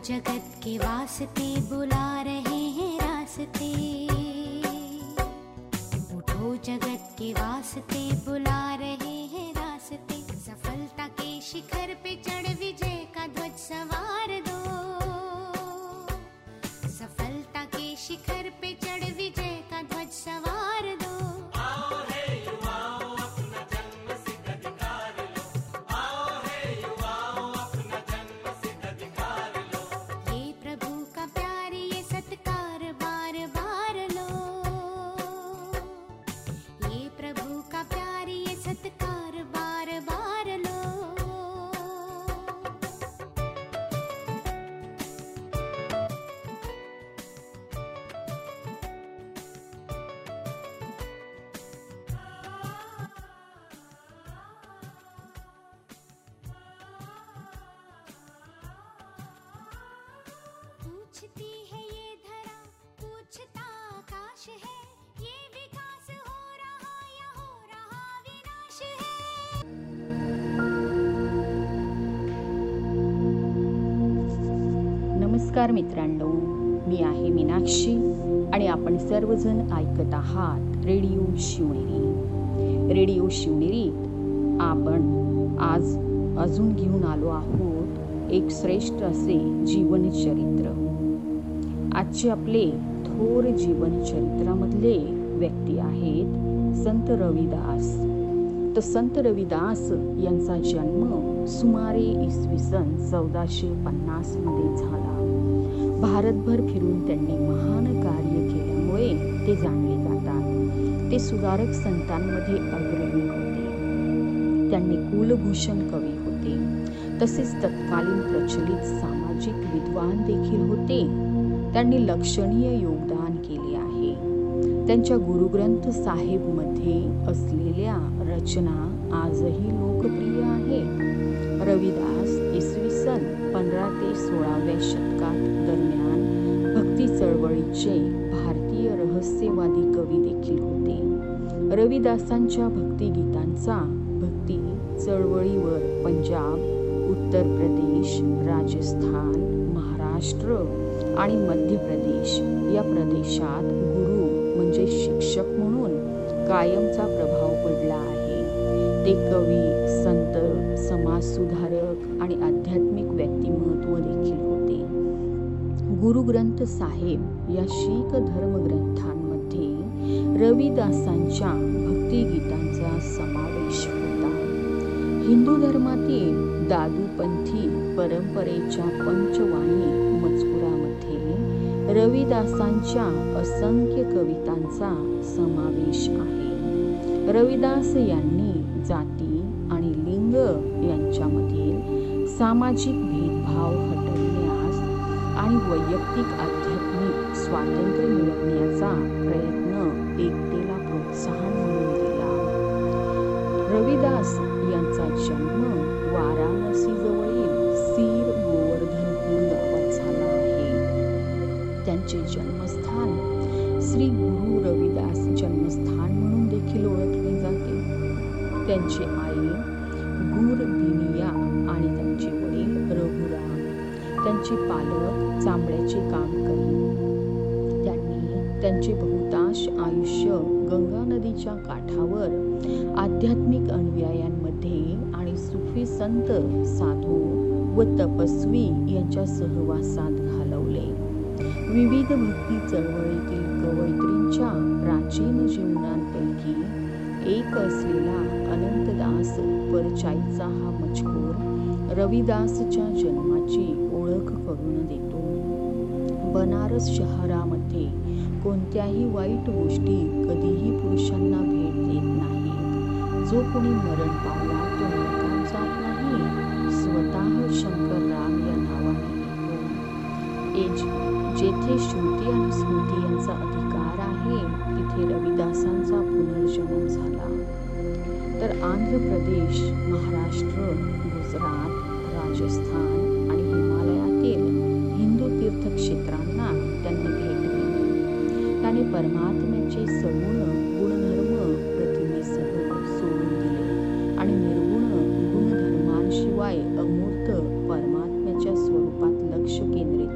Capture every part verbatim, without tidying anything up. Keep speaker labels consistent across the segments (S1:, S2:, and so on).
S1: जगत के वास्ते बुला रहे हैं रास्ते, उठो जगत के वास्ते बुला रहे हैं रास्ते। सफलता के शिखर पे चढ़ विजय का ध्वज सवार दो, सफलता के शिखर पे चढ़ विजय का ध्वज सवार दो।
S2: आओ हे युवाओ अपना जन्म सिद्ध अधिकार लो, आओ हे युवाओ अपना जन्म सिद्ध अधिकार लो।
S1: ये प्रभु का प्यार ये सत्कार बार बार लो, ये प्रभु का प्यार ये सत्कार बार बार लो। पूछती है ये धरा, पूछता आकाश है, ये विकास हो रहा या हो रहा विनाश है।
S3: नमस्कार मित्रांनो, मी आहे मीनाक्षी आणि आपण सर्वजण ऐकत आहात रेडिओ शिवनेरी. रेडिओ शिवनेरीत आपण आज अजून घेऊन आलो आहोत एक श्रेष्ठ असे जीवनचरित्र. आजचे आपले थोर जीवनचरित्रामधले व्यक्ती आहेत संत रविदास. तर संत रविदास यांचा जन्म सुमारे इसवी सन चौदाशे पन्नास मध्ये झाला. भारतभर फिरून त्यांनी महान कार्य केल्यामुळे ते जाणले जातात. ते सुधारक संतांमध्ये अग्रणी होते. त्यांनी कुलभूषण कवी होते. तसेच तत्कालीन प्रचलित सामाजिक विद्वान देखील होते. त्यांनी लक्षणीय योगदान केले आहे. त्यांच्या गुरुग्रंथ साहेब मध्ये असलेल्या रचना आजही लोकप्रिय आहेत. रविदास इसवी सन पंधरा ते सोळाव्या शतकात दरम्यान भक्ती चळवळीचे भारतीय रहस्यवादी कवी देखील होते. रविदासांच्या भक्तिगीतांचा भक्ती चळवळीवर पंजाब, उत्तर प्रदेश, राजस्थान, महाराष्ट्र आणि मध्य प्रदेश या प्रदेशात गुरु म्हणजे शिक्षक म्हणून कायमचा प्रभाव पडला आहे. ते कवी, संत, समाजसुधारक आणि आध्यात्मिक व्यक्तिमत्व देखील होते. गुरुग्रंथ साहेब या शीख धर्मग्रंथांमध्ये रविदासांच्या भक्तिगीतांचा समावेश होता. हिंदू धर्मातील दादूपंथी परंपरेच्या पंचवाणी मजकुरामध्ये रविदासांच्या असंख्य कवितांचा समावेश आहे. रविदास यांनी जाती आणि लिंग यांच्यामधील सामाजिक भेदभाव हटवण्यास आणि वैयक्तिक आध्यात्मिक स्वातंत्र्य मिळवण्याचा प्रयत्न एकतेला प्रोत्साहन म्हणून दिला. रविदास यांचा जन्म वाराणसी जवळील सीर गोवर्धनपूर गावात झाला आहे. त्यांचे जन्मस्थान श्री गुरु रविदास जन्मस्थान म्हणून देखील ओळखले जाते. त्यांची आई गुरदिनिया आणि त्यांचे वडील रघुराम. त्यांचे पालक चांबड्याचे काम करीत. त्यांनी त्यांचे बहुतांश आयुष्य गंगा नदीच्या काठावर आध्यात्मिक अनुयायांमध्ये आणि सुफी संत, साधू व तपस्वी यांच्या सहवासात घालवले. विविध भक्ती चळवळीतील कवयित्रींच्या प्राचीन जीवनांपैकी एक असलेला अनंतदास परचाईचा हा मजकूर रविदासच्या जन्माची ओळख करून देतो. बनारस शहरामध्ये कोणत्याही वाईट गोष्टी कधीही पुरुषांना भेट देत नाहीत. जो कोणी मरण पावला तो नरकात जात नाही. स्वतः शंकरराव या नावाने येतो. जेथे श्रुती आणि स्मृती यांचा अधिकार आहे तिथे रविदासांचा पुनर्जन्म झाला. तर आंध्र प्रदेश, महाराष्ट्र, गुजरात, राजस्थान आणि हिमालयातील हिंदू तीर्थक्षेत्रांना त्यांनी भेट दिली. त्याने परमात्म्याचे सगुण गुणधर्म प्रतिमेसह सोडून दिले आणि निर्गुण गुणधर्मांशिवाय अमूर्त परमात्म्याच्या स्वरूपात लक्ष केंद्रित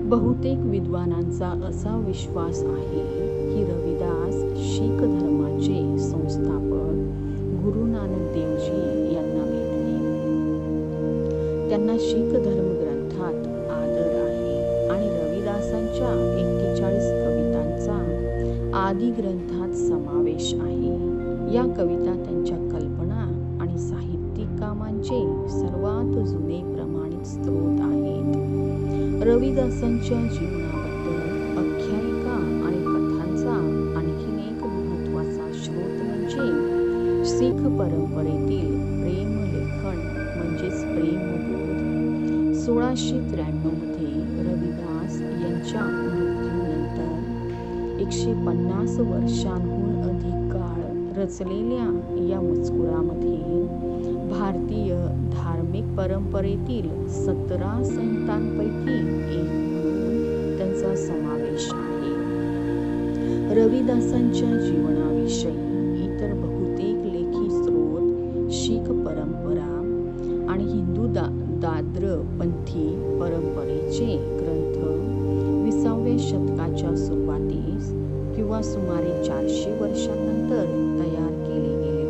S3: बहुतेक विद्वानांचा असा विश्वास आहे की रविदास शीख धर्माचे संस्थापक गुरु नानक देवजी यांना भेटले. त्यांना शीख धर्म ग्रंथात आदर आहे आणि रविदासांच्या एक्केचाळीस कवितांचा आदी ग्रंथात समावेश आहे. या कविता त्यांच्या कल्पना आणि साहित्यिक कामांचे सर्वात जुने प्रमाणित स्रोत आहेत. रविदासांच्या जीवनाबद्दल आख्यायिका आणि कथांचा आणखीन एक महत्त्वाचा स्रोत म्हणजे शीख परंपरेतील प्रेमलेखन म्हणजेच प्रेमबोध. सोळाशे त्र्याण्णव मध्ये रविदास यांच्या मृत्यूनंतर एकशे पन्नास वर्षांहून अधिक काळ रचलेल्या या मजकुरामध्ये भारतीय धार्मिक परंपरेतील सतरा संतांपैकी एक म्हणून त्यांचा समावेश आहे. रविदासांच्या जीवनाविषयी इतर बहुतेक लेखी स्रोत शीख परंपरा आणि हिंदू दा दाद्रपंथी परंपरेचे ग्रंथ विसाव्या शतकाच्या सुरुवातीस किंवा सुमारे चारशे वर्षांनंतर तयार केले गेले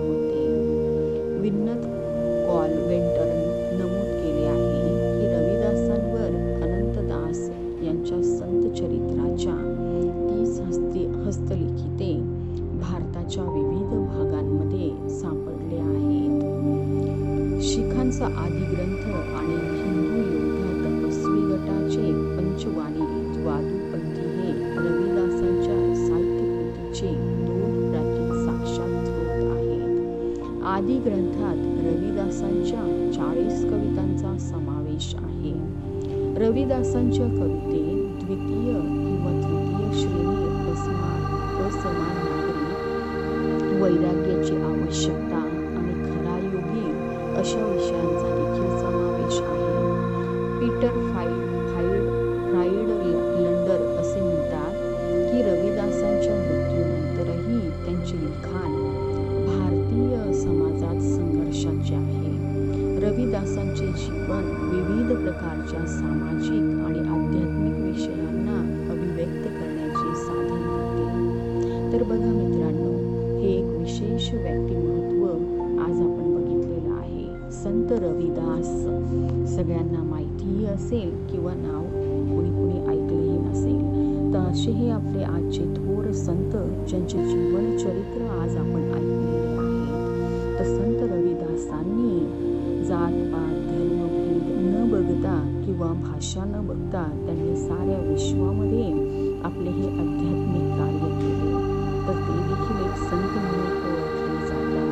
S3: होते. विन्नत कॉलवेंटरने नमूद केले आहे की रविदासांवर अनंतदास यांच्या संत चरित्राच्या तीस हस्ती हस्तलिखिते भारताच्या विविध भागांमध्ये सापडले आहेत. शीखांचा आदिग्रंथ आणि हिंदू योद्धा तपस्वी गटाचे पंचवाणी द्वादूपंथी हे रविदासांच्या साहित्यकृतीचे दोन प्राचीन साक्षात स्रोत आहेत. आदी ग्रंथात रविदासांच्या चाळीस कवितांचा समावेश आहे. रविदासांच्या कवितेत द्वितीय किंवा तृतीय श्रेणी असमान असमान नागरिक, वैराग्याची आवश्यकता आणि खरा योगी अशा विषयांचा देखील समावेश आहे. पीटर फाईड फाईड फ्राईड लंडर असे म्हणतात की रविदासांच्या मृत्यूनंतरही त्यांचे लिखाण भारतीय समाजात संघर्षाचे आहे. रविदासांचे जीवन विविध प्रकारच्या सामाजिक आणि आध्यात्मिक विषयांना अभिव्यक्त करण्याचे साधन होते. तर बघा मित्रांनो, हे एक विशेष व्यक्तिमत्व आज आपण बघितलेलं आहे. संत रविदास सगळ्यांना माहितीही असेल किंवा नाव कुणी कुणी ऐकलेही नसेल. तर असे हे आपले आजचे थोर संत ज्यांचे जीवन चरित्र आज आपण ऐकलेले आहेत. तर संत रविदासांनी जातपात धर्मभेद न बघता किंवा भाषा न बघता त्यांनी साऱ्या विश्वामध्ये आपले हे आध्यात्मिक कार्य केले. तर ते देखील एक संत म्हणून ओळखले जातात.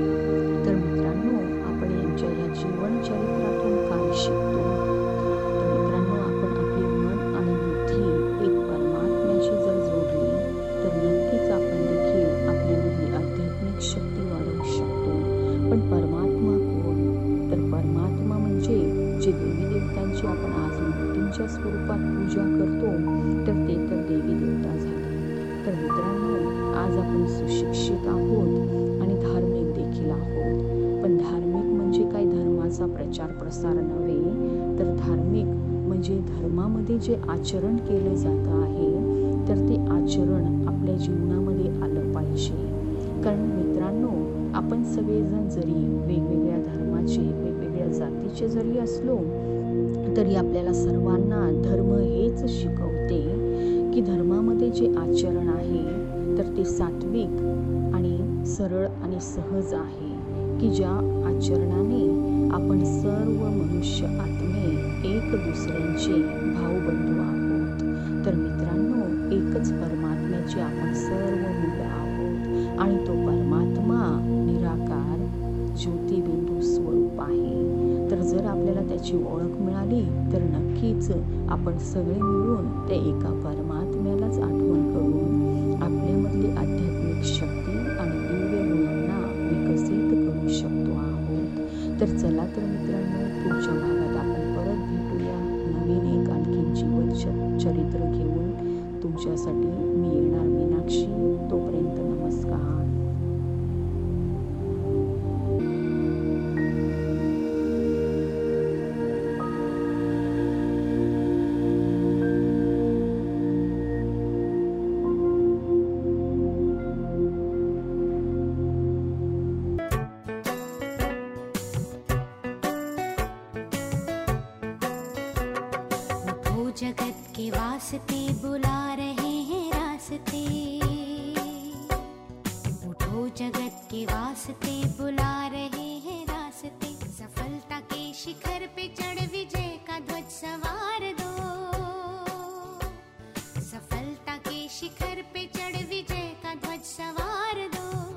S3: तर मित्रांनो, आपण यांच्या या जीवन चरित्रातून काय शिकतो? तर मित्रांनो, आपण आपले मन आणि बुद्धी एक परमात्म्याशी जर जोडली तर नक्कीच आपण देखील आपल्यामधली आध्यात्मिक शक्ती वाढवू शकतो. पण परमात्मा कोण? तर परमात्मा म्हणजे जे देवी देवतांची आपण आज मूर्तींच्या स्वरूपात पूजा करतो, तर ते तर देवी देवता झाले. तर मित्रांनो, आज आपण सुशिक्षित आहोत आणि धार्मिक देखील आहोत. पण धार्मिक म्हणजे काय धर्माचा प्रचार प्रसार नव्हे, तर धार्मिक म्हणजे धर्मामध्ये जे आचरण केलं जातं आहे तर ते आचरण आपल्या जीवनामध्ये आलं पाहिजे. कारण मित्रांनो, आपण सगळेजण जरी वेगवेगळ्या धर्माचे वेगवेगळ्या जातीचे जरी असलो तरी आपल्याला सर्वांना धर्म हेच शिकवते की धर्मामध्ये जे आचरण आहे तर ते सात्विक आणि सरळ आणि सहज आहे, की ज्या आचरणाने आपण सर्व मनुष्य आत्मे एक दुसऱ्यांचे भावबंधू आहोत. तर मित्रांनो, एकच परमात्म्याचे आपण सर्व मुलं आहोत आणि तो परमात्मा निराकार ज्योतिबिंदू स्वरूप आहे. तर जर आपल्याला त्याची ओळख मिळाली तर नक्कीच आपण सगळे मिळून त्या एका परमात्म्यालाच आठवण करून आपल्यामधली आध्यात्मिक शक्ती आणि दिव्य गुणांना विकसित करू शकतो आहोत. तर चला तर मित्रांनो, पुढच्या भागात आपण परत भेटूया नवीन एक आणखी जीवन चरित्र घेऊन. तुमच्यासाठी मी येणार मीनाक्षी. तोपर्यंत नमस्कार.
S1: जगत के वास्ते बुला रहे हैं रास्ते, उठो जगत के वास्ते बुला रहे हैं रास्ते, सफलता के शिखर पे चढ़ विजय का ध्वज सवार दो, सफलता के शिखर पे चढ़ विजय का ध्वज सवार दो।